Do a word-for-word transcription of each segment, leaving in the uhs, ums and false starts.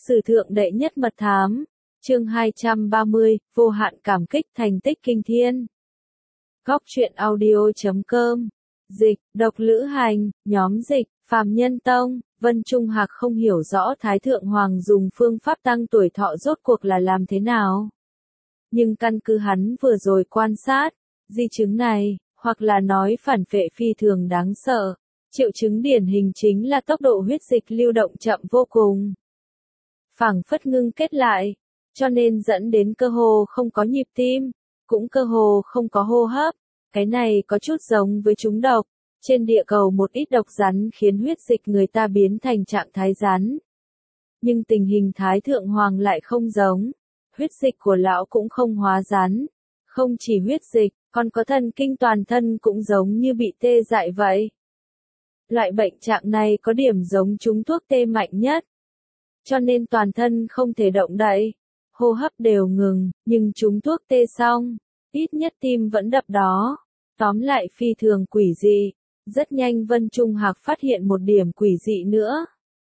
Sử thượng đệ nhất mật thám, chương hai trăm ba mươi, vô hạn cảm kích thành tích kinh thiên. Góc truyện audio chấm com, dịch, độc lữ hành, nhóm dịch, phàm nhân tông, Vân Trung Hạc không hiểu rõ Thái Thượng Hoàng dùng phương pháp tăng tuổi thọ rốt cuộc là làm thế nào. Nhưng căn cứ hắn vừa rồi quan sát, di chứng này, hoặc là nói phản phệ phi thường đáng sợ, triệu chứng điển hình chính là tốc độ huyết dịch lưu động chậm vô cùng. Phảng phất ngưng kết lại, cho nên dẫn đến cơ hồ không có nhịp tim, cũng cơ hồ không có hô hấp. Cái này có chút giống với trúng độc. Trên địa cầu một ít độc rắn khiến huyết dịch người ta biến thành trạng thái rắn. Nhưng tình hình Thái Thượng Hoàng lại không giống. Huyết dịch của lão cũng không hóa rắn. Không chỉ huyết dịch, còn có thần kinh toàn thân cũng giống như bị tê dại vậy. Loại bệnh trạng này có điểm giống trúng thuốc tê mạnh nhất. Cho nên toàn thân không thể động đậy, hô hấp đều ngừng, nhưng trúng thuốc tê xong, ít nhất tim vẫn đập đó. Tóm lại phi thường quỷ dị. Rất nhanh Vân Trung Hạc phát hiện một điểm quỷ dị nữa.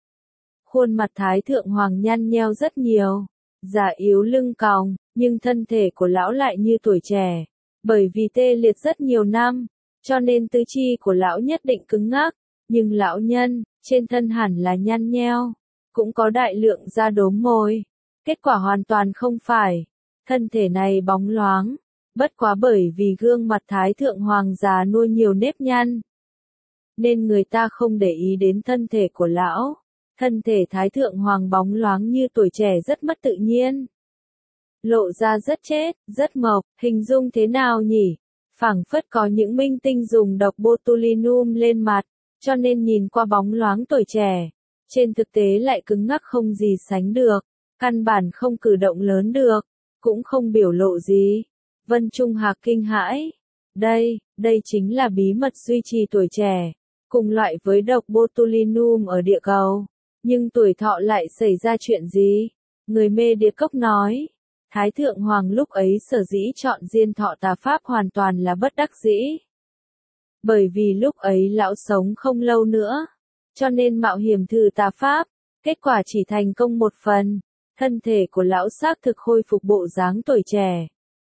Khuôn mặt Thái Thượng Hoàng nhăn nheo rất nhiều, già yếu lưng còng, nhưng thân thể của lão lại như tuổi trẻ. Bởi vì tê liệt rất nhiều năm, cho nên tứ chi của lão nhất định cứng ngắc, nhưng lão nhân, trên thân hẳn là nhăn nheo, cũng có đại lượng da đốm môi. Kết quả hoàn toàn không phải, thân thể này bóng loáng, bất quá bởi vì gương mặt Thái Thượng Hoàng già nuôi nhiều nếp nhăn. Nên người ta không để ý đến thân thể của lão. Thân thể Thái Thượng Hoàng bóng loáng như tuổi trẻ rất mất tự nhiên. Lộ ra rất chết, rất mộc, hình dung thế nào nhỉ? Phảng phất có những minh tinh dùng độc botulinum lên mặt, cho nên nhìn qua bóng loáng tuổi trẻ. Trên thực tế lại cứng ngắc không gì sánh được, căn bản không cử động lớn được, cũng không biểu lộ gì. Vân Trung Hạc kinh hãi. Đây, đây chính là bí mật duy trì tuổi trẻ. Cùng loại với độc botulinum ở địa cầu. Nhưng tuổi thọ lại xảy ra chuyện gì? Người mê địa cốc nói. Thái Thượng Hoàng lúc ấy sở dĩ chọn diên thọ tà pháp hoàn toàn là bất đắc dĩ. Bởi vì lúc ấy lão sống không lâu nữa. Cho nên mạo hiểm thử tà pháp. Kết quả chỉ thành công một phần. Thân thể của lão xác thực khôi phục bộ dáng tuổi trẻ.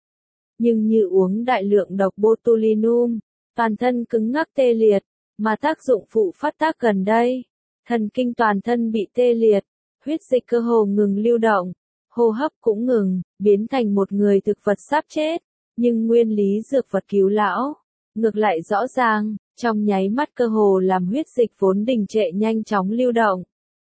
Nhưng như uống đại lượng độc botulinum, toàn thân cứng ngắc tê liệt. Mà tác dụng phụ phát tác gần đây, thần kinh toàn thân bị tê liệt, huyết dịch cơ hồ ngừng lưu động, hô hấp cũng ngừng, biến thành một người thực vật sắp chết, nhưng nguyên lý dược vật cứu lão, ngược lại rõ ràng, trong nháy mắt cơ hồ làm huyết dịch vốn đình trệ nhanh chóng lưu động.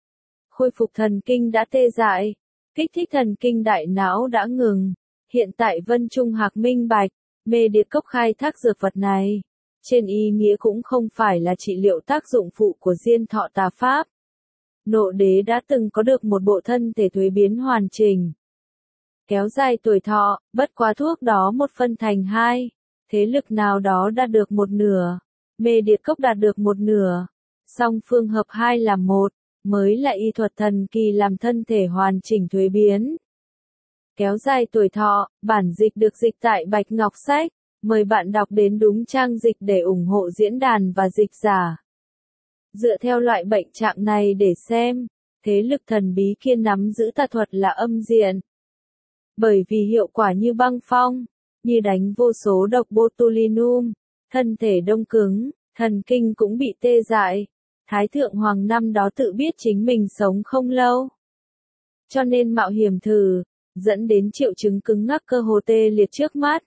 Khôi phục thần kinh đã tê dại, kích thích thần kinh đại não đã ngừng, hiện tại Vân Trung Hạc minh bạch, mê địa cốc khai thác dược vật này. Trên ý nghĩa cũng không phải là trị liệu tác dụng phụ của diên thọ tà pháp. Nộ đế đã từng có được một bộ thân thể thuế biến hoàn chỉnh. Kéo dài tuổi thọ, bất quá thuốc đó một phân thành hai. Thế lực nào đó đạt được một nửa. Mê địa cốc đạt được một nửa. Song phương hợp hai làm một, mới là y thuật thần kỳ làm thân thể hoàn chỉnh thuế biến. Kéo dài tuổi thọ, bản dịch được dịch tại Bạch Ngọc Sách. Mời bạn đọc đến đúng trang dịch để ủng hộ diễn đàn và dịch giả. Dựa theo loại bệnh trạng này để xem, thế lực thần bí kia nắm giữ tà thuật là âm diện. Bởi vì hiệu quả như băng phong, như đánh vô số độc botulinum, thân thể đông cứng, thần kinh cũng bị tê dại. Thái Thượng Hoàng năm đó tự biết chính mình sống không lâu. Cho nên mạo hiểm thử, dẫn đến triệu chứng cứng ngắc cơ hồ tê liệt trước mắt.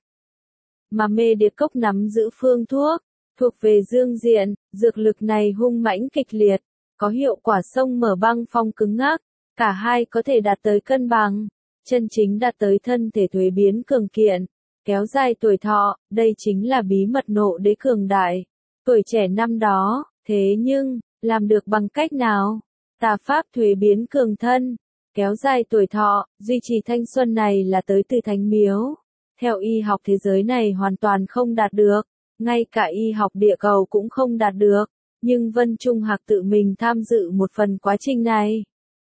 Mà mê địa cốc nắm giữ phương thuốc, thuộc về dương diện, dược lực này hung mãnh kịch liệt, có hiệu quả xông mở băng phong cứng ngắc, cả hai có thể đạt tới cân bằng, chân chính đạt tới thân thể thuế biến cường kiện, kéo dài tuổi thọ, đây chính là bí mật nộ đế cường đại, tuổi trẻ năm đó, thế nhưng, làm được bằng cách nào? Tà pháp thuế biến cường thân, kéo dài tuổi thọ, duy trì thanh xuân này là tới từ thánh miếu. Theo y học thế giới này hoàn toàn không đạt được, ngay cả y học địa cầu cũng không đạt được, nhưng Vân Trung Hạc tự mình tham dự một phần quá trình này.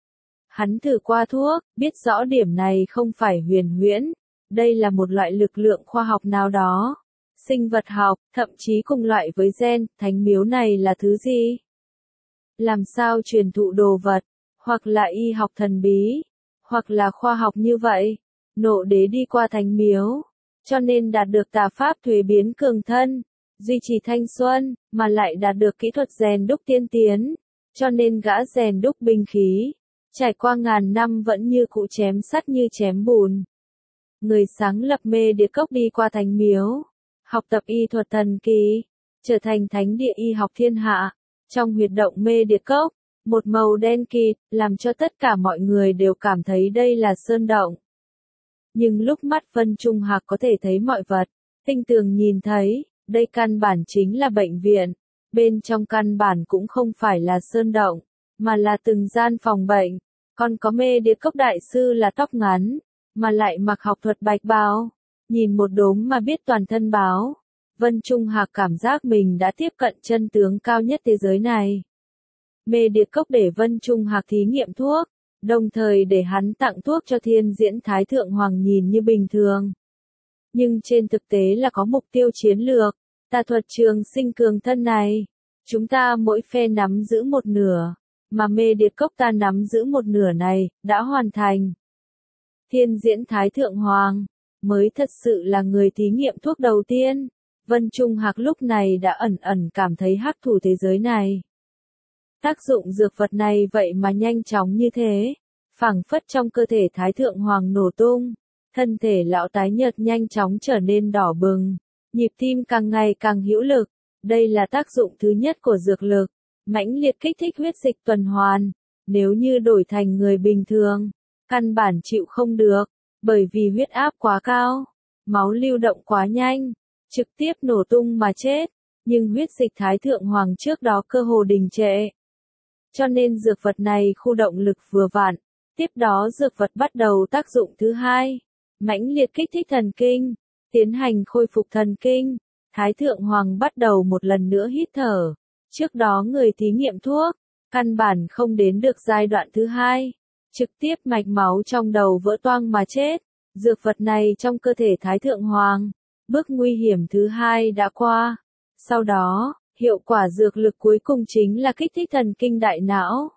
Hắn thử qua thuốc, biết rõ điểm này không phải huyền huyễn, đây là một loại lực lượng khoa học nào đó, sinh vật học, thậm chí cùng loại với gen, thánh miếu này là thứ gì? Làm sao truyền thụ đồ vật? hoặc là y học thần bí, hoặc là khoa học như vậy. Nộ đế đi qua thánh miếu, cho nên đạt được tà pháp thuế biến cường thân, duy trì thanh xuân, mà lại đạt được kỹ thuật rèn đúc tiên tiến, cho nên gã rèn đúc binh khí, trải qua ngàn năm vẫn như cũ chém sắt như chém bùn. Người sáng lập mê địa cốc đi qua thánh miếu, học tập y thuật thần kỳ, trở thành thánh địa y học thiên hạ. Trong huyệt động mê địa cốc, một màu đen kịt, làm cho tất cả mọi người đều cảm thấy đây là sơn động. Nhưng lúc mắt Vân Trung Hạc có thể thấy mọi vật, tinh tường nhìn thấy, đây căn bản chính là bệnh viện, bên trong căn bản cũng không phải là sơn động, mà là từng gian phòng bệnh, còn có mê địa cốc đại sư là tóc ngắn, mà lại mặc học thuật bạch bào, nhìn một đốm mà biết toàn thân báo. Vân Trung Hạc cảm giác mình đã tiếp cận chân tướng cao nhất thế giới này. Mê địa cốc để Vân Trung Hạc thí nghiệm thuốc, đồng thời để hắn tặng thuốc cho Thiên Diễn Thái Thượng Hoàng nhìn như bình thường. Nhưng trên thực tế là có mục tiêu chiến lược, tà thuật trường sinh cường thân này. Chúng ta mỗi phe nắm giữ một nửa, mà mê địa cốc ta nắm giữ một nửa này, đã hoàn thành. Thiên Diễn Thái Thượng Hoàng, mới thật sự là người thí nghiệm thuốc đầu tiên. Vân Trung Hạc lúc này đã ẩn ẩn cảm thấy hắc thủ thế giới này. Tác dụng dược vật này vậy mà nhanh chóng như thế, phảng phất trong cơ thể Thái Thượng Hoàng nổ tung, thân thể lão tái nhợt nhanh chóng trở nên đỏ bừng, nhịp tim càng ngày càng hữu lực. Đây là tác dụng thứ nhất của dược lực, mãnh liệt kích thích huyết dịch tuần hoàn. Nếu như đổi thành người bình thường, căn bản chịu không được, bởi vì huyết áp quá cao, máu lưu động quá nhanh, trực tiếp nổ tung mà chết. Nhưng huyết dịch Thái Thượng Hoàng trước đó cơ hồ đình trệ. Cho nên dược vật này khu động lực vừa vặn, tiếp đó dược vật bắt đầu tác dụng thứ hai, mãnh liệt kích thích thần kinh, tiến hành khôi phục thần kinh. Thái Thượng Hoàng bắt đầu một lần nữa hít thở. Trước đó người thí nghiệm thuốc, căn bản không đến được giai đoạn thứ hai, trực tiếp mạch máu trong đầu vỡ toang mà chết. Dược vật này trong cơ thể Thái Thượng Hoàng, bước nguy hiểm thứ hai đã qua. Sau đó, hiệu quả dược lực cuối cùng chính là kích thích thần kinh đại não.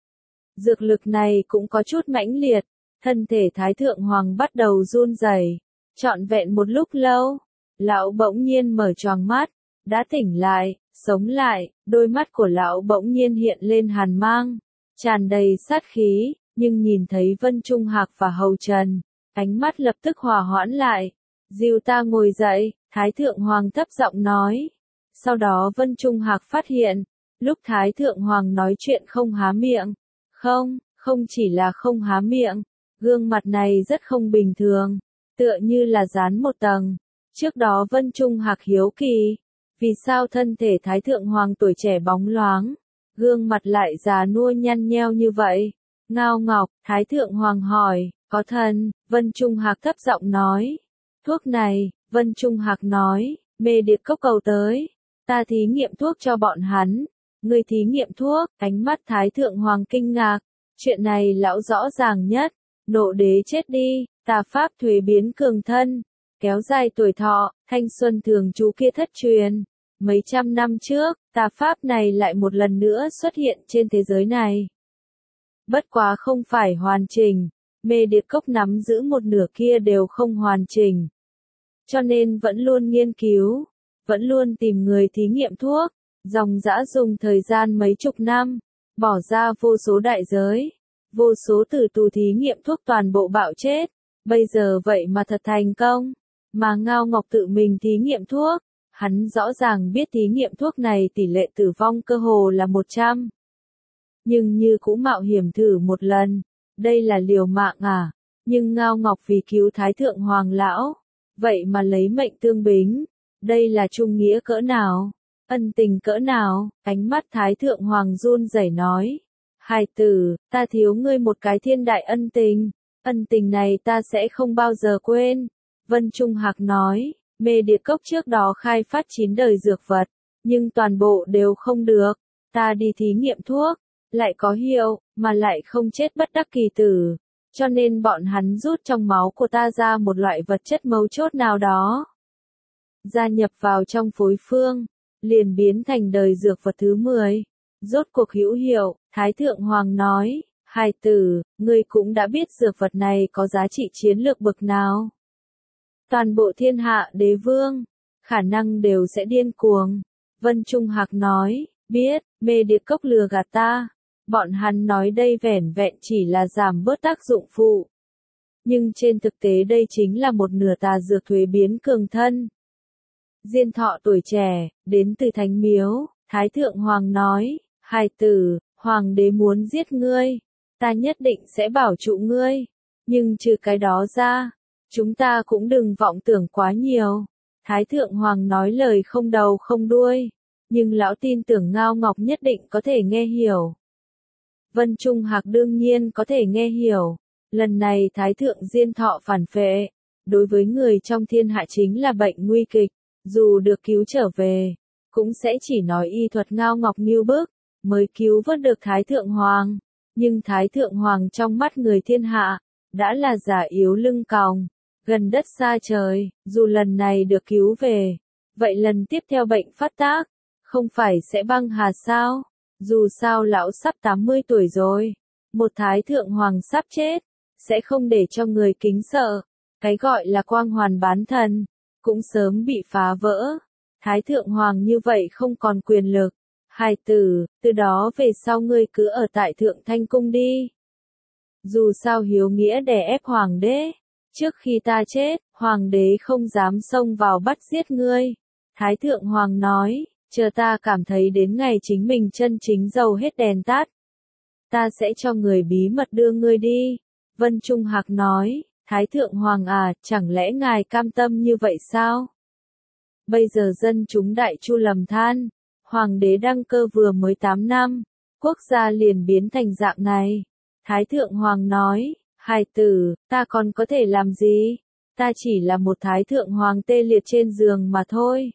Dược lực này cũng có chút mãnh liệt, thân thể Thái Thượng Hoàng bắt đầu run rẩy. Trọn vẹn một lúc lâu, lão bỗng nhiên mở choàng mắt, đã tỉnh lại, sống lại, đôi mắt của lão bỗng nhiên hiện lên hàn mang, tràn đầy sát khí, nhưng nhìn thấy Vân Trung Hạc và Hầu Trần, ánh mắt lập tức hòa hoãn lại. Dìu ta ngồi dậy, Thái Thượng Hoàng thấp giọng nói. Sau đó Vân Trung Hạc phát hiện, lúc Thái Thượng Hoàng nói chuyện không há miệng. Không, không chỉ là không há miệng, gương mặt này rất không bình thường, tựa như là dán một tầng. Trước đó Vân Trung Hạc hiếu kỳ, vì sao thân thể Thái Thượng Hoàng tuổi trẻ bóng loáng, gương mặt lại già nua nhăn nheo như vậy? Ngao Ngọc, Thái Thượng Hoàng hỏi, có thần? Vân Trung Hạc thấp giọng nói. Thuốc này, Vân Trung Hạc nói, mê địa cốc cầu tới, ta thí nghiệm thuốc cho bọn hắn. Người thí nghiệm thuốc, ánh mắt Thái Thượng Hoàng kinh ngạc, chuyện này lão rõ ràng nhất. Nộ đế chết đi, tà pháp thuế biến cường thân, kéo dài tuổi thọ, thanh xuân thường trú kia thất truyền. Mấy trăm năm trước, tà pháp này lại một lần nữa xuất hiện trên thế giới này. Bất quá không phải hoàn chỉnh, mê địa cốc nắm giữ một nửa kia đều không hoàn chỉnh. Cho nên vẫn luôn nghiên cứu, vẫn luôn tìm người thí nghiệm thuốc, dòng dã dùng thời gian mấy chục năm, bỏ ra vô số đại giới, vô số tử tù thí nghiệm thuốc toàn bộ bạo chết. Bây giờ vậy mà thật thành công, mà Ngao Ngọc tự mình thí nghiệm thuốc, hắn rõ ràng biết thí nghiệm thuốc này tỷ lệ tử vong cơ hồ là một trăm. Nhưng như cũng mạo hiểm thử một lần, đây là liều mạng à, nhưng Ngao Ngọc vì cứu Thái Thượng Hoàng lão, vậy mà lấy mệnh tương bính, đây là trung nghĩa cỡ nào, ân tình cỡ nào? Ánh mắt Thái Thượng Hoàng run rẩy nói, hài tử, ta thiếu ngươi một cái thiên đại ân tình, ân tình này ta sẽ không bao giờ quên. Vân Trung Hạc nói, mê địa cốc trước đó khai phát chín đời dược vật, nhưng toàn bộ đều không được, ta đi thí nghiệm thuốc, lại có hiệu, mà lại không chết bất đắc kỳ tử, cho nên bọn hắn rút trong máu của ta ra một loại vật chất mấu chốt nào đó, gia nhập vào trong phối phương, liền biến thành đời dược vật thứ mười, rốt cuộc hữu hiệu. Thái Thượng Hoàng nói, Hài tử, ngươi cũng đã biết dược vật này có giá trị chiến lược bậc nào. Toàn bộ thiên hạ đế vương, khả năng đều sẽ điên cuồng. Vân Trung Hạc nói, biết, mê điệp cốc lừa gạt ta. Bọn hắn nói đây vẻn vẹn chỉ là giảm bớt tác dụng phụ. Nhưng trên thực tế đây chính là một nửa tà dược thuế biến cường thân. Diên thọ tuổi trẻ, đến từ Thánh Miếu, Thái Thượng Hoàng nói, hài tử, Hoàng đế muốn giết ngươi, ta nhất định sẽ bảo trụ ngươi. Nhưng trừ cái đó ra, chúng ta cũng đừng vọng tưởng quá nhiều. Thái Thượng Hoàng nói lời không đầu không đuôi, nhưng lão tin tưởng Ngao Ngọc nhất định có thể nghe hiểu. Vân Trung Hạc đương nhiên có thể nghe hiểu. Lần này Thái Thượng Diên Thọ phản phệ, đối với người trong thiên hạ chính là bệnh nguy kịch, dù được cứu trở về, cũng sẽ chỉ nói y thuật Ngao Ngọc nghiêu bức, mới cứu vớt được Thái Thượng Hoàng. Nhưng Thái Thượng Hoàng trong mắt người thiên hạ, đã là giả yếu lưng còng, gần đất xa trời, dù lần này được cứu về, vậy lần tiếp theo bệnh phát tác, không phải sẽ băng hà sao? Dù sao lão sắp tám mươi tuổi rồi, một Thái Thượng Hoàng sắp chết, sẽ không để cho người kính sợ. Cái gọi là quang hoàn bán thần, cũng sớm bị phá vỡ. Thái Thượng Hoàng như vậy không còn quyền lực. Hài tử, từ đó về sau ngươi cứ ở tại Thượng Thanh Cung đi. Dù sao hiếu nghĩa đè ép Hoàng đế. Trước khi ta chết, Hoàng đế không dám xông vào bắt giết ngươi. Thái Thượng Hoàng nói, chờ ta cảm thấy đến ngày chính mình chân chính dầu hết đèn tắt. Ta sẽ cho người bí mật đưa ngươi đi. Vân Trung Hạc nói, Thái Thượng Hoàng à, chẳng lẽ ngài cam tâm như vậy sao? Bây giờ dân chúng đại chu lầm than, Hoàng đế đăng cơ vừa mới tám năm, quốc gia liền biến thành dạng này. Thái Thượng Hoàng nói, hài tử, ta còn có thể làm gì? Ta chỉ là một Thái Thượng Hoàng tê liệt trên giường mà thôi.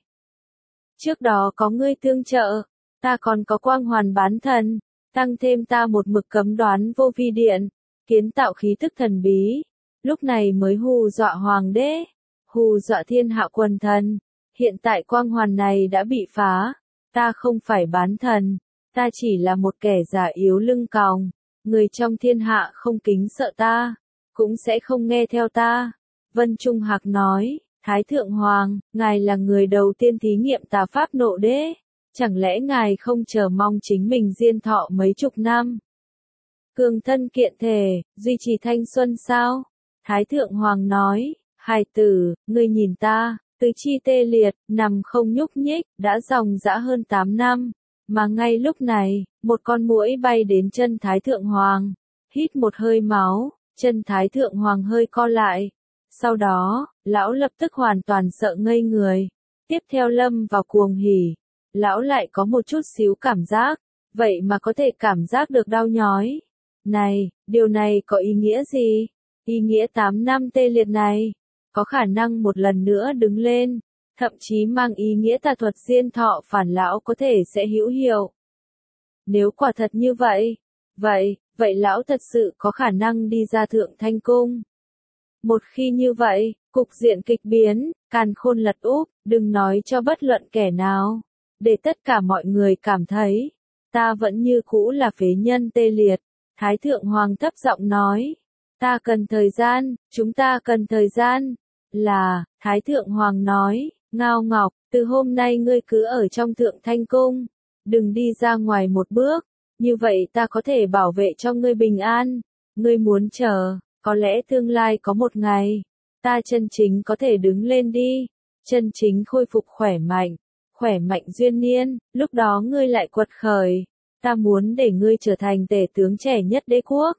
Trước đó có ngươi tương trợ, ta còn có quang hoàn bán thần, tăng thêm ta một mực cấm đoán vô vi điện, kiến tạo khí tức thần bí, lúc này mới hù dọa Hoàng đế, hù dọa thiên hạ quần thần. Hiện tại quang hoàn này đã bị phá, ta không phải bán thần, ta chỉ là một kẻ giả yếu lưng còng, người trong thiên hạ không kính sợ ta, cũng sẽ không nghe theo ta. Vân Trung Hạc nói, Thái Thượng Hoàng, ngài là người đầu tiên thí nghiệm tà pháp nộ đế, chẳng lẽ ngài không chờ mong chính mình diên thọ mấy chục năm? Cường thân kiện thể, duy trì thanh xuân sao? Thái Thượng Hoàng nói, hài tử, ngươi nhìn ta, tứ chi tê liệt, nằm không nhúc nhích, đã dòng dã hơn tám năm, mà ngay lúc này, một con muỗi bay đến chân Thái Thượng Hoàng, hít một hơi máu, chân Thái Thượng Hoàng hơi co lại. Sau đó, lão lập tức hoàn toàn sợ ngây người, tiếp theo lâm vào cuồng hỉ, lão lại có một chút xíu cảm giác, vậy mà có thể cảm giác được đau nhói. Này, điều này có ý nghĩa gì? Ý nghĩa tám năm tê liệt này, có khả năng một lần nữa đứng lên, thậm chí mang ý nghĩa tà thuật diên thọ phản lão có thể sẽ hữu hiệu. Nếu quả thật như vậy, vậy, vậy lão thật sự có khả năng đi ra Thượng Thanh Cung. Một khi như vậy, cục diện kịch biến, càn khôn lật úp, đừng nói cho bất luận kẻ nào, để tất cả mọi người cảm thấy, ta vẫn như cũ là phế nhân tê liệt. Thái Thượng Hoàng thấp giọng nói, ta cần thời gian, chúng ta cần thời gian. Là, Thái Thượng Hoàng nói, Ngao Ngọc, từ hôm nay ngươi cứ ở trong Thượng Thanh Cung, đừng đi ra ngoài một bước, như vậy ta có thể bảo vệ cho ngươi bình an. Ngươi muốn chờ, có lẽ tương lai có một ngày, ta chân chính có thể đứng lên đi, chân chính khôi phục khỏe mạnh, khỏe mạnh duyên niên, lúc đó ngươi lại quật khởi, ta muốn để ngươi trở thành tể tướng trẻ nhất đế quốc.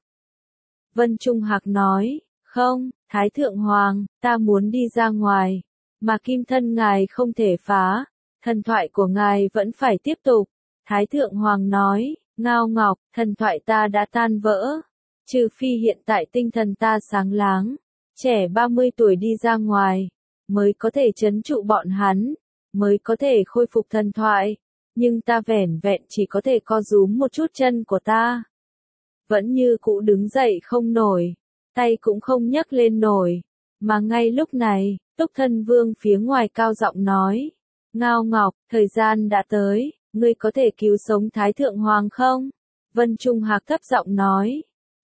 Vân Trung Hạc nói, không, Thái Thượng Hoàng, ta muốn đi ra ngoài, mà kim thân ngài không thể phá, thần thoại của ngài vẫn phải tiếp tục. Thái Thượng Hoàng nói, Ngao Ngọc, thần thoại ta đã tan vỡ, trừ phi hiện tại tinh thần ta sáng láng, trẻ ba mươi tuổi đi ra ngoài, mới có thể trấn trụ bọn hắn, mới có thể khôi phục thần thoại, nhưng ta vẻn vẹn chỉ có thể co rúm một chút chân của ta. Vẫn như cũ đứng dậy không nổi, tay cũng không nhấc lên nổi, mà ngay lúc này, Túc Thân Vương phía ngoài cao giọng nói, Ngao Ngọc, thời gian đã tới, ngươi có thể cứu sống Thái Thượng Hoàng không? Vân Trung Hạc thấp giọng nói,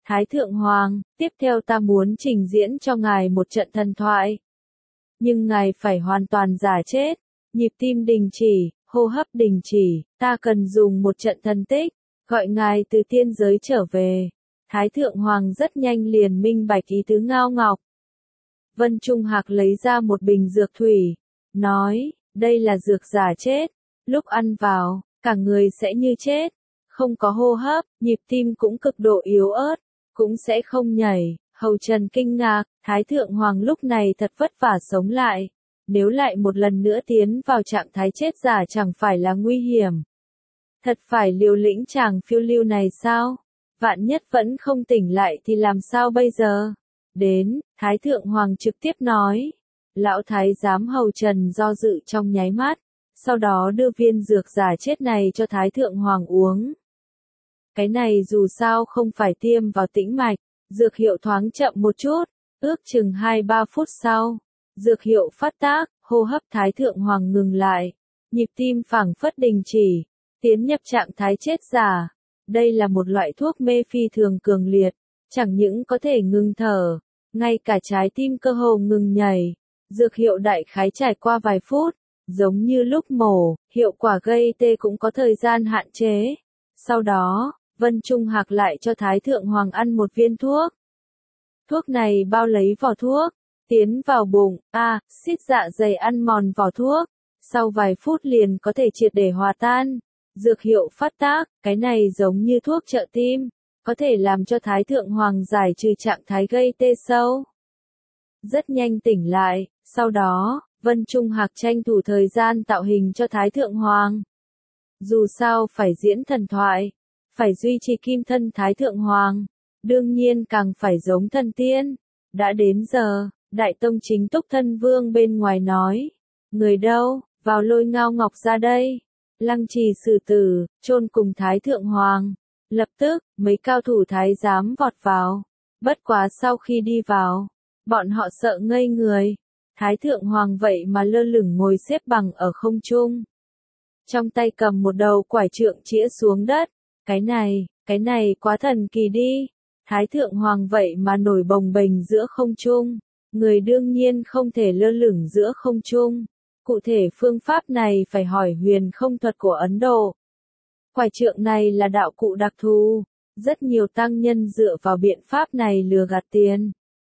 Thái Thượng Hoàng, tiếp theo ta muốn trình diễn cho ngài một trận thần thoại. Nhưng ngài phải hoàn toàn giả chết, nhịp tim đình chỉ, hô hấp đình chỉ, ta cần dùng một trận thần tích, gọi ngài từ tiên giới trở về. Thái Thượng Hoàng rất nhanh liền minh bạch ý tứ Ngao Ngọc. Vân Trung Hạc lấy ra một bình dược thủy, nói, đây là dược giả chết, lúc ăn vào, cả người sẽ như chết, không có hô hấp, nhịp tim cũng cực độ yếu ớt, cũng sẽ không nhảy. Hầu Trần kinh ngạc, Thái Thượng Hoàng lúc này thật vất vả sống lại, nếu lại một lần nữa tiến vào trạng thái chết giả chẳng phải là nguy hiểm. Thật phải liều lĩnh chàng phiêu lưu này sao? Vạn nhất vẫn không tỉnh lại thì làm sao bây giờ? Đến, Thái Thượng Hoàng trực tiếp nói. Lão Thái giám Hầu Trần do dự trong nháy mắt, sau đó đưa viên dược giả chết này cho Thái Thượng Hoàng uống. Cái này dù sao không phải tiêm vào tĩnh mạch, dược hiệu thoáng chậm một chút, ước chừng hai ba phút sau. Dược hiệu phát tác, hô hấp Thái Thượng Hoàng ngừng lại, nhịp tim phảng phất đình chỉ, tiến nhập trạng thái chết giả. Đây là một loại thuốc mê phi thường cường liệt, chẳng những có thể ngừng thở, ngay cả trái tim cơ hồ ngừng nhảy. Dược hiệu đại khái trải qua vài phút, giống như lúc mổ, hiệu quả gây tê cũng có thời gian hạn chế. Sau đó, Vân Trung Hạc lại cho Thái Thượng Hoàng ăn một viên thuốc. Thuốc này bao lấy vỏ thuốc, tiến vào bụng, a, à, xít dạ dày ăn mòn vỏ thuốc, sau vài phút liền có thể triệt để hòa tan. Dược hiệu phát tác, cái này giống như thuốc trợ tim, có thể làm cho Thái Thượng Hoàng giải trừ trạng thái gây tê sâu. Rất nhanh tỉnh lại, sau đó, Vân Trung Hạc tranh thủ thời gian tạo hình cho Thái Thượng Hoàng. Dù sao phải diễn thần thoại, phải duy trì kim thân Thái Thượng Hoàng, đương nhiên càng phải giống thần tiên. Đã đến giờ, Đại Tông Chính Túc Thân Vương bên ngoài nói, người đâu, vào lôi Ngao Ngọc ra đây. Lăng Trì xử tử, chôn cùng Thái Thượng Hoàng. Lập tức, mấy cao thủ thái giám vọt vào. Bất quá sau khi đi vào, bọn họ sợ ngây người. Thái Thượng Hoàng vậy mà lơ lửng ngồi xếp bằng ở không trung. Trong tay cầm một đầu quải trượng chĩa xuống đất. Cái này, cái này quá thần kỳ đi. Thái Thượng Hoàng vậy mà nổi bồng bềnh giữa không trung. Người đương nhiên không thể lơ lửng giữa không trung. Cụ thể phương pháp này phải hỏi huyền không thuật của Ấn Độ. Quải trượng này là đạo cụ đặc thù, rất nhiều tăng nhân dựa vào biện pháp này lừa gạt tiền.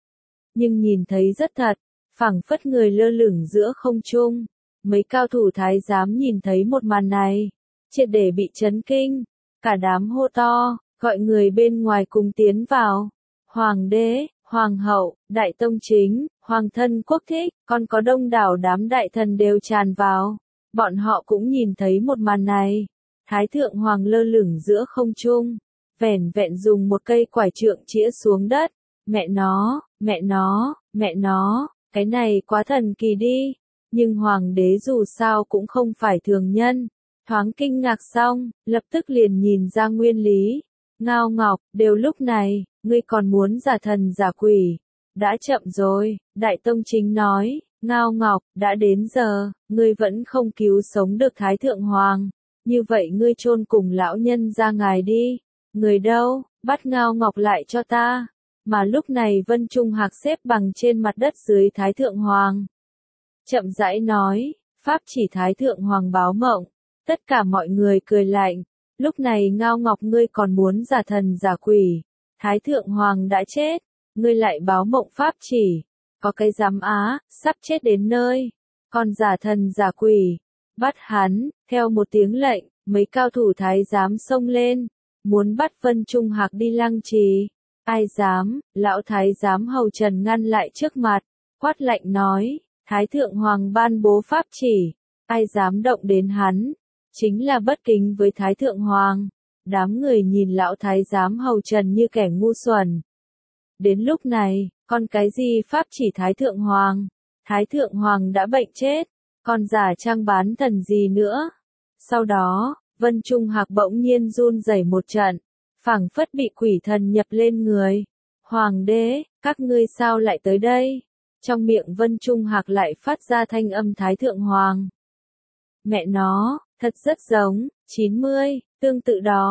Nhưng nhìn thấy rất thật, phảng phất người lơ lửng giữa không trung. Mấy cao thủ thái giám nhìn thấy một màn này, triệt để bị chấn kinh, cả đám hô to, gọi người bên ngoài cùng tiến vào. Hoàng đế, hoàng hậu, đại tông chính, hoàng thân quốc thích, còn có đông đảo đám đại thần đều tràn vào. Bọn họ cũng nhìn thấy một màn này. Thái Thượng Hoàng lơ lửng giữa không trung, vẻn vẹn dùng một cây quải trượng chĩa xuống đất. Mẹ nó, mẹ nó, mẹ nó, cái này quá thần kỳ đi. Nhưng hoàng đế dù sao cũng không phải thường nhân. Thoáng kinh ngạc xong, lập tức liền nhìn ra nguyên lý. Ngao Ngọc, đều lúc này, ngươi còn muốn giả thần giả quỷ. Đã chậm rồi, Đại Tông Chính nói, Ngao Ngọc, đã đến giờ, ngươi vẫn không cứu sống được Thái Thượng Hoàng. Như vậy ngươi chôn cùng lão nhân ra ngài đi. Người đâu, bắt Ngao Ngọc lại cho ta. Mà lúc này Vân Trung Hạc xếp bằng trên mặt đất dưới Thái Thượng Hoàng. Chậm rãi nói, pháp chỉ Thái Thượng Hoàng báo mộng. Tất cả mọi người cười lạnh. Lúc này Ngao Ngọc ngươi còn muốn giả thần giả quỷ. Thái Thượng Hoàng đã chết, ngươi lại báo mộng pháp chỉ. Có cái dám á, sắp chết đến nơi. Còn giả thần giả quỷ. Bắt hắn, theo một tiếng lệnh, mấy cao thủ thái giám xông lên. Muốn bắt Vân Trung Hạc đi Lăng Trì. Ai dám, lão thái giám Hầu Trần ngăn lại trước mặt. Quát lạnh nói, Thái Thượng Hoàng ban bố pháp chỉ. Ai dám động đến hắn. Chính là bất kính với Thái Thượng Hoàng. Đám người nhìn lão thái giám Hầu Trần như kẻ ngu xuẩn. Đến lúc này, còn cái gì pháp chỉ Thái Thượng Hoàng? Thái Thượng Hoàng đã bệnh chết, còn giả trang bán thần gì nữa? Sau đó, Vân Trung Hạc bỗng nhiên run rẩy một trận, phảng phất bị quỷ thần nhập lên người. Hoàng đế, các ngươi sao lại tới đây? Trong miệng Vân Trung Hạc lại phát ra thanh âm Thái Thượng Hoàng. Mẹ nó, thật rất giống, chín mươi, tương tự đó,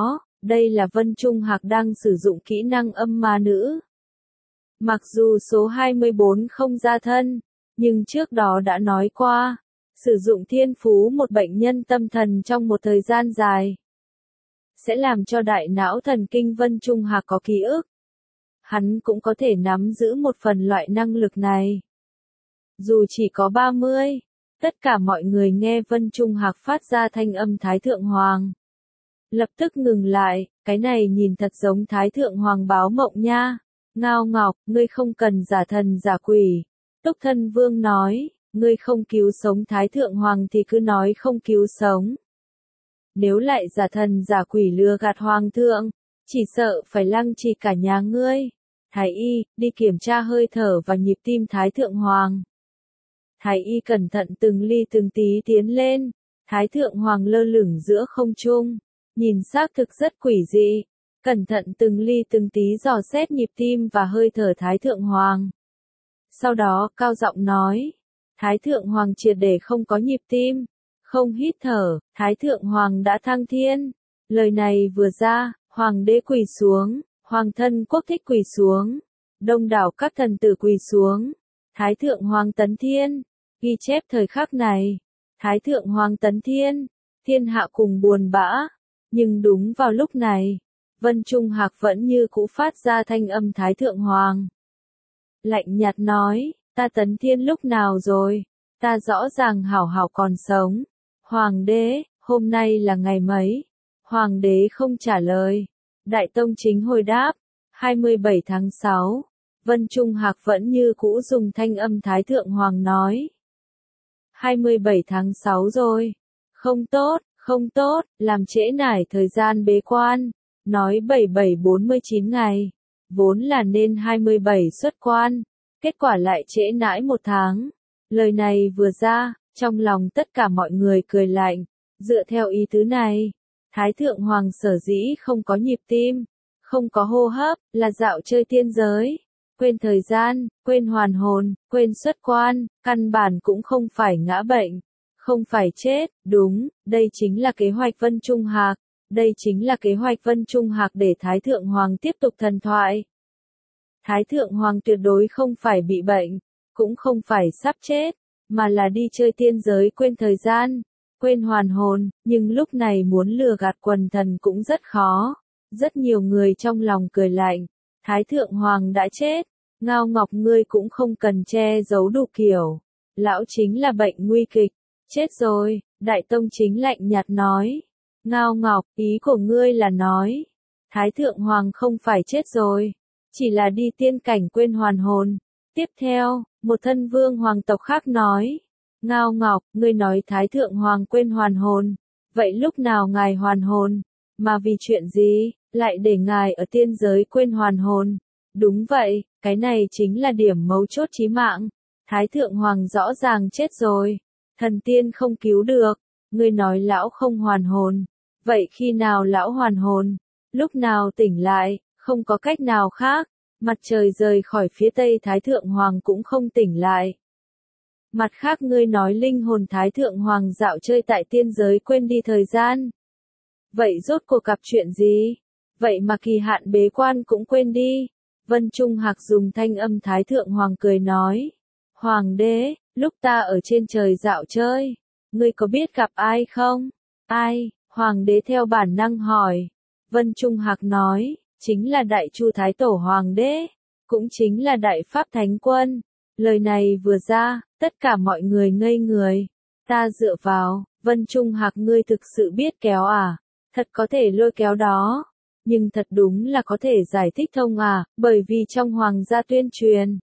Đây là Vân Trung Hạc đang sử dụng kỹ năng âm ma nữ. Mặc dù số hai mươi bốn không ra thân, nhưng trước đó đã nói qua, sử dụng thiên phú một bệnh nhân tâm thần trong một thời gian dài sẽ làm cho đại não thần kinh Vân Trung Hạc có ký ức. Hắn cũng có thể nắm giữ một phần loại năng lực này. Dù chỉ có ba mươi, tất cả mọi người nghe Vân Trung Hạc phát ra thanh âm Thái Thượng Hoàng. Lập tức ngừng lại, cái này nhìn thật giống Thái Thượng Hoàng báo mộng nha. Ngao Ngọc, ngươi không cần giả thần giả quỷ. Túc Thân Vương nói, ngươi không cứu sống Thái Thượng Hoàng thì cứ nói không cứu sống. Nếu lại giả thần giả quỷ lừa gạt Hoàng thượng, chỉ sợ phải lăng trì cả nhà ngươi. Thái y, đi kiểm tra hơi thở và nhịp tim Thái Thượng Hoàng. Thái y cẩn thận từng ly từng tí tiến lên. Thái Thượng Hoàng lơ lửng giữa không trung, nhìn xác thực rất quỷ dị. Cẩn thận từng ly từng tí dò xét nhịp tim và hơi thở Thái Thượng Hoàng. Sau đó cao giọng nói, Thái Thượng Hoàng triệt để không có nhịp tim, không hít thở, Thái Thượng Hoàng đã thăng thiên. Lời này vừa ra, Hoàng đế quỳ xuống, Hoàng thân quốc thích quỳ xuống, đông đảo các thần tử quỳ xuống. Thái Thượng Hoàng tấn thiên, ghi chép thời khắc này, Thái Thượng Hoàng tấn thiên, thiên hạ cùng buồn bã. Nhưng đúng vào lúc này, Vân Trung Hạc vẫn như cũ phát ra thanh âm Thái Thượng Hoàng. Lạnh nhạt nói, ta tấn thiên lúc nào rồi, ta rõ ràng hảo hảo còn sống. Hoàng đế, hôm nay là ngày mấy? Hoàng đế không trả lời. Đại Tông Chính hồi đáp, hai mươi bảy tháng sáu. Vân Trung Hạc vẫn như cũ dùng thanh âm Thái Thượng Hoàng nói. hai mươi bảy tháng sáu rồi. Không tốt, không tốt, làm trễ nải thời gian bế quan. Nói bảy bảy bốn mươi chín ngày. Vốn là nên hai mươi bảy xuất quan. Kết quả lại trễ nải một tháng. Lời này vừa ra, trong lòng tất cả mọi người cười lạnh. Dựa theo ý tứ này, Thái Thượng Hoàng sở dĩ không có nhịp tim, không có hô hấp, là dạo chơi tiên giới. Quên thời gian, quên hoàn hồn, quên xuất quan, căn bản cũng không phải ngã bệnh, không phải chết. Đúng, đây chính là kế hoạch Vân Trung Hạc. Đây chính là kế hoạch Vân Trung Hạc để Thái Thượng Hoàng tiếp tục thần thoại. Thái Thượng Hoàng tuyệt đối không phải bị bệnh, cũng không phải sắp chết, mà là đi chơi tiên giới quên thời gian, quên hoàn hồn, nhưng lúc này muốn lừa gạt quần thần cũng rất khó. Rất nhiều người trong lòng cười lạnh, Thái Thượng Hoàng đã chết, Ngao Ngọc ngươi cũng không cần che giấu đủ kiểu. Lão chính là bệnh nguy kịch, chết rồi, Đại Tông Chính lạnh nhạt nói. Ngao Ngọc, ý của ngươi là nói, Thái Thượng Hoàng không phải chết rồi, chỉ là đi tiên cảnh quên hoàn hồn. Tiếp theo, một thân vương hoàng tộc khác nói, Ngao Ngọc, ngươi nói Thái Thượng Hoàng quên hoàn hồn, vậy lúc nào ngài hoàn hồn, mà vì chuyện gì, lại để ngài ở tiên giới quên hoàn hồn? Đúng vậy, cái này chính là điểm mấu chốt chí mạng. Thái Thượng Hoàng rõ ràng chết rồi, thần tiên không cứu được, ngươi nói lão không hoàn hồn, vậy khi nào lão hoàn hồn? Lúc nào tỉnh lại, không có cách nào khác, mặt trời rời khỏi phía tây Thái Thượng Hoàng cũng không tỉnh lại. Mặt khác ngươi nói linh hồn Thái Thượng Hoàng dạo chơi tại tiên giới quên đi thời gian. Vậy rốt cuộc gặp chuyện gì? Vậy mà kỳ hạn bế quan cũng quên đi. Vân Trung Hạc dùng thanh âm Thái Thượng Hoàng cười nói. Hoàng đế, lúc ta ở trên trời dạo chơi, ngươi có biết gặp ai không? Ai? Hoàng đế theo bản năng hỏi. Vân Trung Hạc nói, chính là Đại Chu Thái Tổ Hoàng đế, cũng chính là Đại Pháp Thánh Quân. Lời này vừa ra, tất cả mọi người ngây người. Ta dựa vào, Vân Trung Hạc ngươi thực sự biết kéo à? Thật có thể lôi kéo đó. Nhưng thật đúng là có thể giải thích thông à, bởi vì trong hoàng gia tuyên truyền.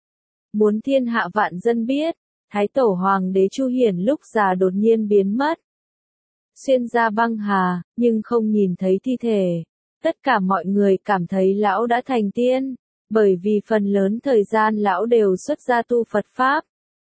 Muốn thiên hạ vạn dân biết, Thái Tổ Hoàng đế Chu Hiển lúc già đột nhiên biến mất. Xuyên ra băng hà, nhưng không nhìn thấy thi thể. Tất cả mọi người cảm thấy lão đã thành tiên, bởi vì phần lớn thời gian lão đều xuất gia tu Phật Pháp.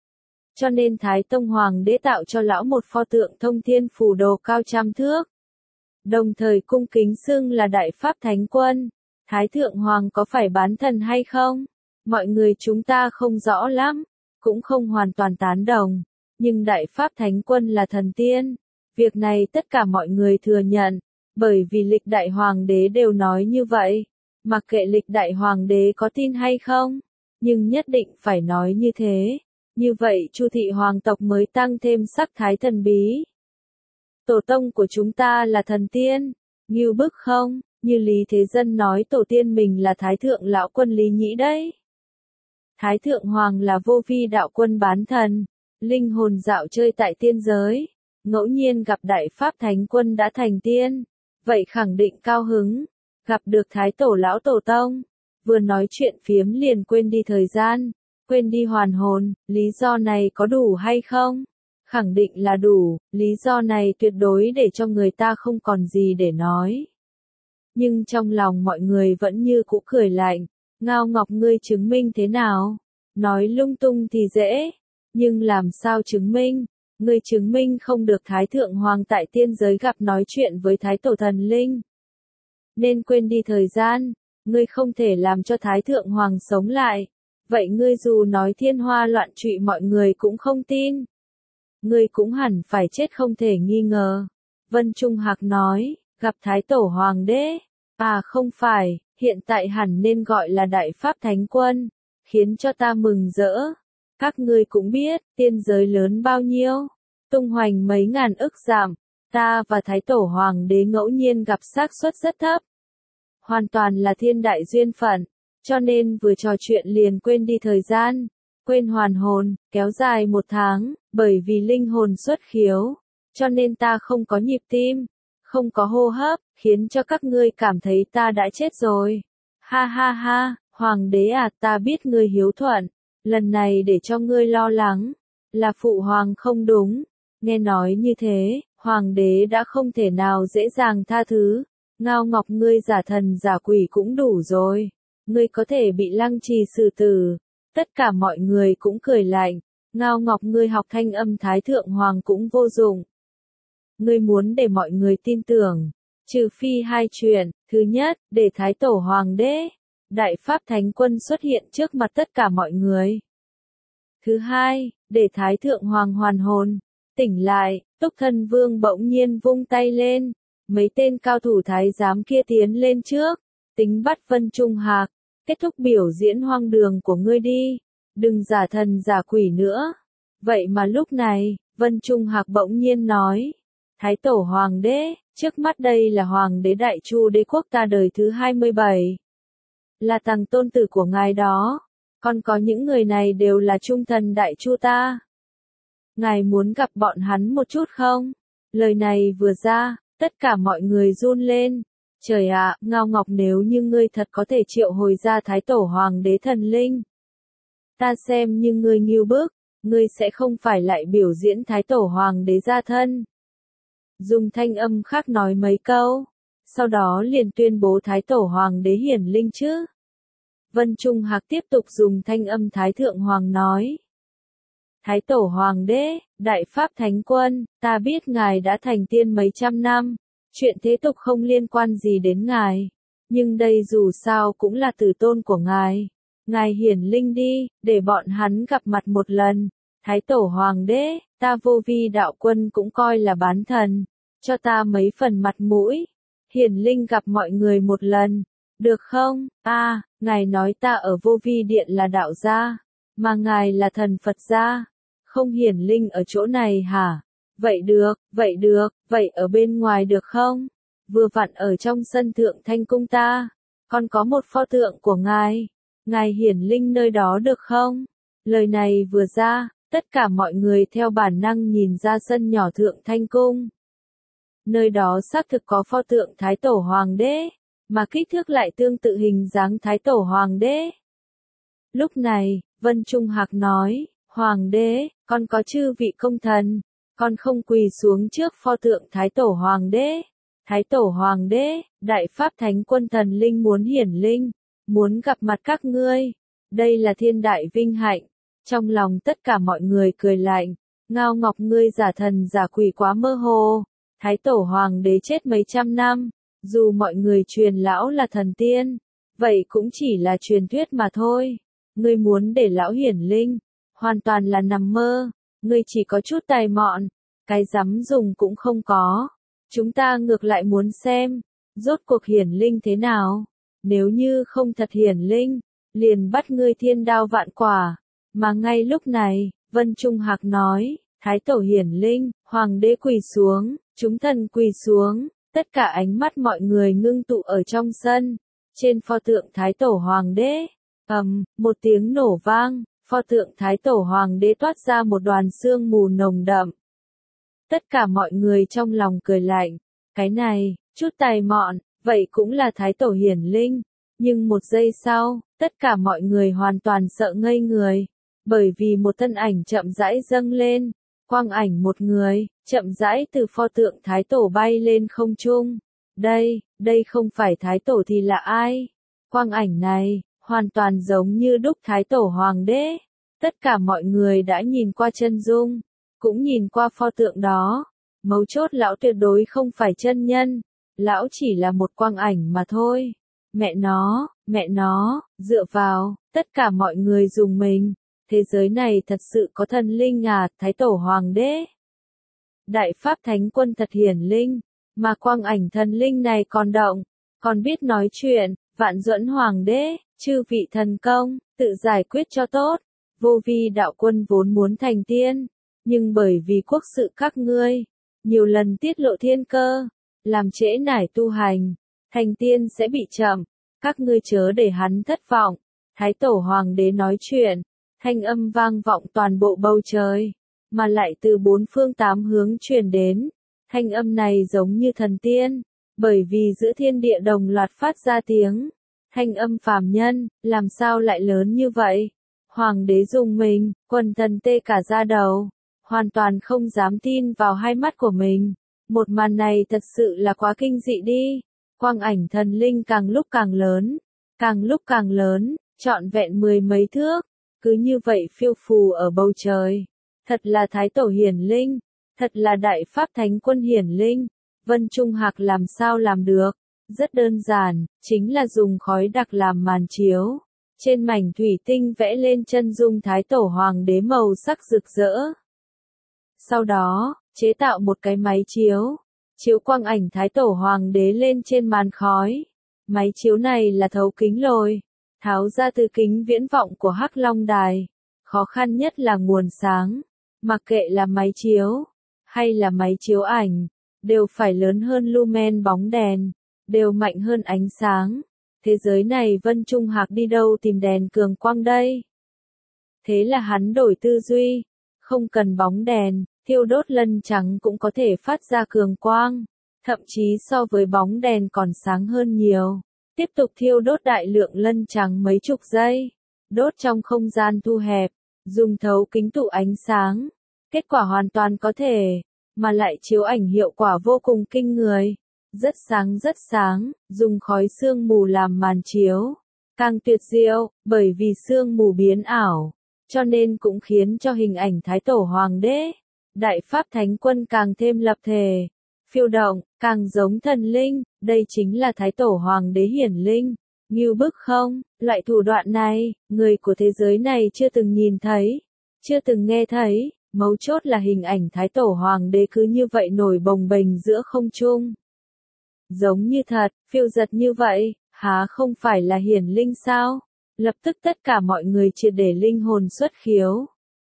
Cho nên Thái Tông Hoàng đế tạo cho lão một pho tượng thông thiên phù đồ cao trăm thước. Đồng thời cung kính xưng là Đại Pháp Thánh Quân. Thái Thượng Hoàng có phải bán thần hay không? Mọi người chúng ta không rõ lắm, cũng không hoàn toàn tán đồng. Nhưng Đại Pháp Thánh Quân là thần tiên. Việc này tất cả mọi người thừa nhận. Bởi vì lịch đại hoàng đế đều nói như vậy. Mặc kệ lịch đại hoàng đế có tin hay không, nhưng nhất định phải nói như thế. Như vậy Chu thị hoàng tộc mới tăng thêm sắc thái thần bí. Tổ tông của chúng ta là thần tiên, ngưu bức không, như Lý Thế Dân nói tổ tiên mình là Thái Thượng Lão Quân Lý Nhĩ đấy. Thái Thượng Hoàng là vô vi đạo quân bán thần, linh hồn dạo chơi tại tiên giới, ngẫu nhiên gặp Đại Pháp Thánh Quân đã thành tiên, vậy khẳng định cao hứng, gặp được Thái Tổ Lão Tổ Tông, vừa nói chuyện phiếm liền quên đi thời gian, quên đi hoàn hồn, lý do này có đủ hay không? Khẳng định là đủ, lý do này tuyệt đối để cho người ta không còn gì để nói. Nhưng trong lòng mọi người vẫn như cũ cười lạnh, Ngao Ngọc ngươi chứng minh thế nào? Nói lung tung thì dễ, nhưng làm sao chứng minh? Ngươi chứng minh không được Thái Thượng Hoàng tại tiên giới gặp nói chuyện với Thái Tổ Thần Linh. Nên quên đi thời gian, ngươi không thể làm cho Thái Thượng Hoàng sống lại. Vậy ngươi dù nói thiên hoa loạn trụy mọi người cũng không tin. Ngươi cũng hẳn phải chết không thể nghi ngờ. Vân Trung Hạc nói, gặp Thái Tổ Hoàng đế. À không phải, hiện tại hẳn nên gọi là Đại Pháp Thánh Quân, khiến cho ta mừng rỡ. Các ngươi cũng biết, tiên giới lớn bao nhiêu, tung hoành mấy ngàn ức dặm, ta và Thái Tổ Hoàng đế ngẫu nhiên gặp xác suất rất thấp. Hoàn toàn là thiên đại duyên phận, cho nên vừa trò chuyện liền quên đi thời gian, quên hoàn hồn, kéo dài một tháng, bởi vì linh hồn xuất khiếu, cho nên ta không có nhịp tim, không có hô hấp, khiến cho các ngươi cảm thấy ta đã chết rồi. Ha ha ha, Hoàng đế à, ta biết ngươi hiếu thuận, lần này để cho ngươi lo lắng, là phụ hoàng không đúng. Nghe nói như thế, Hoàng đế đã không thể nào dễ dàng tha thứ. Ngao Ngọc ngươi giả thần giả quỷ cũng đủ rồi, ngươi có thể bị lăng trì xử tử. Tất cả mọi người cũng cười lạnh, Ngao Ngọc ngươi học thanh âm Thái Thượng Hoàng cũng vô dụng. Ngươi muốn để mọi người tin tưởng, trừ phi hai chuyện, thứ nhất, để Thái Tổ Hoàng đế, Đại Pháp Thánh Quân xuất hiện trước mặt tất cả mọi người. Thứ hai, để Thái Thượng Hoàng hoàn hồn, tỉnh lại. Túc Thân Vương bỗng nhiên vung tay lên, mấy tên cao thủ thái giám kia tiến lên trước, tính bắt Vân Trung Hạc, kết thúc biểu diễn hoang đường của ngươi đi, đừng giả thần giả quỷ nữa. Vậy mà lúc này, Vân Trung Hạc bỗng nhiên nói, Thái Tổ Hoàng đế, trước mắt đây là Hoàng đế Đại Chu đế quốc ta đời thứ hai mươi bảy. Là thằng tôn tử của ngài đó, còn có những người này đều là trung thần Đại Chu ta. Ngài muốn gặp bọn hắn một chút không? Lời này vừa ra, tất cả mọi người run lên. Trời ạ, Ngao Ngọc nếu như ngươi thật có thể triệu hồi ra Thái Tổ Hoàng đế thần linh. Ta xem như ngươi ngưu bức, ngươi sẽ không phải lại biểu diễn Thái Tổ Hoàng đế ra thân. Dùng thanh âm khác nói mấy câu, sau đó liền tuyên bố Thái Tổ Hoàng đế hiển linh chứ. Vân Trung Hạc tiếp tục dùng thanh âm Thái Thượng Hoàng nói. Thái Tổ Hoàng đế, Đại Pháp Thánh Quân, ta biết ngài đã thành tiên mấy trăm năm, chuyện thế tục không liên quan gì đến ngài, nhưng đây dù sao cũng là tử tôn của ngài. Ngài hiển linh đi, để bọn hắn gặp mặt một lần. Thái Tổ Hoàng đế, ta vô vi đạo quân cũng coi là bán thần, cho ta mấy phần mặt mũi, hiển linh gặp mọi người một lần, được không? A, à, ngài nói ta ở vô vi điện là đạo gia, mà ngài là thần Phật gia, không hiển linh ở chỗ này hả? Vậy được, vậy được, vậy ở bên ngoài được không? Vừa vặn ở trong sân thượng thanh cung ta, còn có một pho tượng của ngài, ngài hiển linh nơi đó được không? Lời này vừa ra, tất cả mọi người theo bản năng nhìn ra sân nhỏ thượng thanh cung. Nơi đó xác thực có pho tượng Thái Tổ Hoàng đế, mà kích thước lại tương tự hình dáng Thái Tổ Hoàng đế. Lúc này, Vân Trung Hạc nói, Hoàng đế, con có chư vị công thần, con không quỳ xuống trước pho tượng Thái Tổ Hoàng đế. Thái Tổ Hoàng đế, Đại Pháp Thánh Quân thần linh muốn hiển linh, muốn gặp mặt các ngươi. Đây là thiên đại vinh hạnh. Trong lòng tất cả mọi người cười lạnh, Ngao Ngọc ngươi giả thần giả quỷ quá mơ hồ. Thái Tổ Hoàng đế chết mấy trăm năm, dù mọi người truyền lão là thần tiên, vậy cũng chỉ là truyền thuyết mà thôi. Ngươi muốn để lão hiển linh, hoàn toàn là nằm mơ, ngươi chỉ có chút tài mọn, cái dám dùng cũng không có. Chúng ta ngược lại muốn xem, rốt cuộc hiển linh thế nào? Nếu như không thật hiển linh, liền bắt ngươi thiên đao vạn quả. Mà ngay lúc này, Vân Trung Hạc nói, Thái Tổ hiển linh, Hoàng đế quỳ xuống, chúng thần quỳ xuống, tất cả ánh mắt mọi người ngưng tụ ở trong sân, trên pho tượng Thái Tổ Hoàng đế. Ầm, một tiếng nổ vang, pho tượng Thái Tổ Hoàng đế toát ra một đoàn sương mù nồng đậm. Tất cả mọi người trong lòng cười lạnh, cái này, chút tài mọn, vậy cũng là Thái Tổ hiển linh. Nhưng một giây sau, tất cả mọi người hoàn toàn sợ ngây người, bởi vì một thân ảnh chậm rãi dâng lên, quang ảnh một người, chậm rãi từ pho tượng Thái Tổ bay lên không trung. Đây, đây không phải Thái Tổ thì là ai? Quang ảnh này, hoàn toàn giống như đúc Thái Tổ Hoàng đế. Tất cả mọi người đã nhìn qua chân dung, cũng nhìn qua pho tượng đó. Mấu chốt lão tuyệt đối không phải chân nhân, lão chỉ là một quang ảnh mà thôi. Mẹ nó, mẹ nó, dựa vào, tất cả mọi người dùng mình. Thế giới này thật sự có thần linh à, Thái Tổ Hoàng đế. Đại Pháp Thánh Quân thật hiển linh, mà quang ảnh thần linh này còn động, còn biết nói chuyện, Vạn Duẫn Hoàng đế, chư vị thần công, tự giải quyết cho tốt. Vô Vi đạo quân vốn muốn thành tiên, nhưng bởi vì quốc sự các ngươi, nhiều lần tiết lộ thiên cơ, làm trễ nải tu hành, thành tiên sẽ bị chậm, các ngươi chớ để hắn thất vọng. Thái Tổ Hoàng đế nói chuyện, thanh âm vang vọng toàn bộ bầu trời, mà lại từ bốn phương tám hướng truyền đến. Thanh âm này giống như thần tiên, bởi vì giữa thiên địa đồng loạt phát ra tiếng. Thanh âm phàm nhân, làm sao lại lớn như vậy? Hoàng đế dùng mình, quần thần tê cả da đầu, hoàn toàn không dám tin vào hai mắt của mình. Một màn này thật sự là quá kinh dị đi. Quang ảnh thần linh càng lúc càng lớn, càng lúc càng lớn, trọn vẹn mười mấy thước, cứ như vậy phiêu phù ở bầu trời. Thật là Thái Tổ hiển linh, thật là Đại Pháp Thánh Quân hiển linh. Vân Trung Hạc làm sao làm được? Rất đơn giản, chính là dùng khói đặc làm màn chiếu. Trên mảnh thủy tinh vẽ lên chân dung Thái Tổ Hoàng đế màu sắc rực rỡ. Sau đó, chế tạo một cái máy chiếu, chiếu quang ảnh Thái Tổ Hoàng đế lên trên màn khói. Máy chiếu này là thấu kính lồi, tháo ra từ kính viễn vọng của Hắc Long Đài. Khó khăn nhất là nguồn sáng, mặc kệ là máy chiếu, hay là máy chiếu ảnh, đều phải lớn hơn lumen bóng đèn, đều mạnh hơn ánh sáng. Thế giới này Vân Trung Hạc đi đâu tìm đèn cường quang đây? Thế là hắn đổi tư duy, không cần bóng đèn, thiêu đốt lân trắng cũng có thể phát ra cường quang, thậm chí so với bóng đèn còn sáng hơn nhiều. Tiếp tục thiêu đốt đại lượng lân trắng mấy chục giây, đốt trong không gian thu hẹp, dùng thấu kính tụ ánh sáng. Kết quả hoàn toàn có thể, mà lại chiếu ảnh hiệu quả vô cùng kinh người. Rất sáng rất sáng, dùng khói sương mù làm màn chiếu. Càng tuyệt diệu, bởi vì sương mù biến ảo, cho nên cũng khiến cho hình ảnh Thái Tổ Hoàng đế, Đại Pháp Thánh Quân càng thêm lập thể, phiêu động, càng giống thần linh. Đây chính là Thái Tổ Hoàng đế hiển linh. Ngưu bức không? Loại thủ đoạn này, người của thế giới này chưa từng nhìn thấy, chưa từng nghe thấy. Mấu chốt là hình ảnh Thái Tổ Hoàng đế cứ như vậy nổi bồng bềnh giữa không trung. Giống như thật, phiêu giật như vậy, há không phải là hiển linh sao? Lập tức tất cả mọi người triệt để linh hồn xuất khiếu.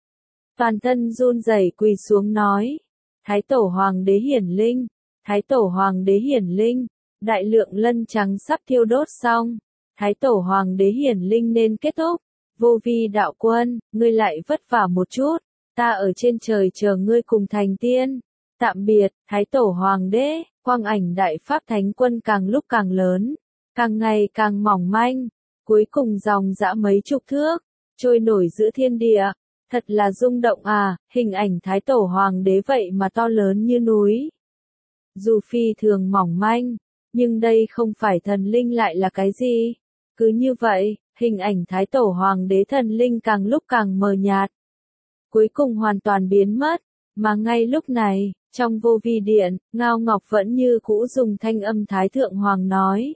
Toàn thân run rẩy quỳ xuống nói, Thái Tổ Hoàng đế hiển linh, Thái Tổ Hoàng đế hiển linh, đại lượng lân trắng sắp thiêu đốt xong, Thái Tổ Hoàng đế hiển linh nên kết thúc. Vô Vi đạo quân, ngươi lại vất vả một chút, ta ở trên trời chờ ngươi cùng thành tiên. Tạm biệt, Thái Tổ Hoàng đế. Quang ảnh Đại Pháp Thánh Quân càng lúc càng lớn, càng ngày càng mỏng manh, cuối cùng dòng dã mấy chục thước, trôi nổi giữa thiên địa. Thật là rung động à, hình ảnh Thái Tổ Hoàng đế vậy mà to lớn như núi. Dù phi thường mỏng manh, nhưng đây không phải thần linh lại là cái gì? Cứ như vậy, hình ảnh Thái Tổ Hoàng đế thần linh càng lúc càng mờ nhạt, cuối cùng hoàn toàn biến mất. Mà ngay lúc này, trong Vô Vi điện, Ngao Ngọc vẫn như cũ dùng thanh âm Thái Thượng Hoàng nói.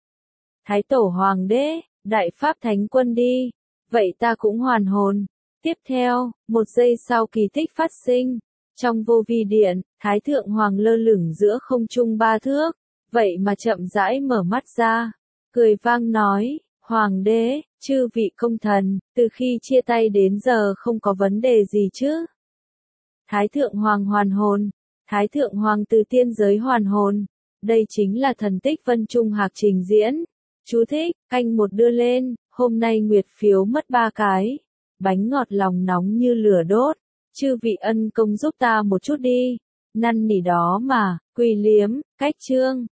Thái Tổ Hoàng đế, Đại Pháp Thánh Quân đi. Vậy ta cũng hoàn hồn. Tiếp theo, một giây sau kỳ tích phát sinh. Trong vô vi điện, Thái Thượng Hoàng lơ lửng giữa không trung ba thước, vậy mà chậm rãi mở mắt ra, cười vang nói, Hoàng đế, chư vị công thần, từ khi chia tay đến giờ không có vấn đề gì chứ? Thái Thượng Hoàng hoàn hồn, Thái Thượng Hoàng từ tiên giới hoàn hồn, đây chính là thần tích Vân Trung Hạc trình diễn. Chú thích, canh một đưa lên, hôm nay nguyệt phiếu mất ba cái, bánh ngọt lòng nóng như lửa đốt, chư vị ân công giúp ta một chút đi, năn nỉ đó mà, quỳ liếm, cách chương.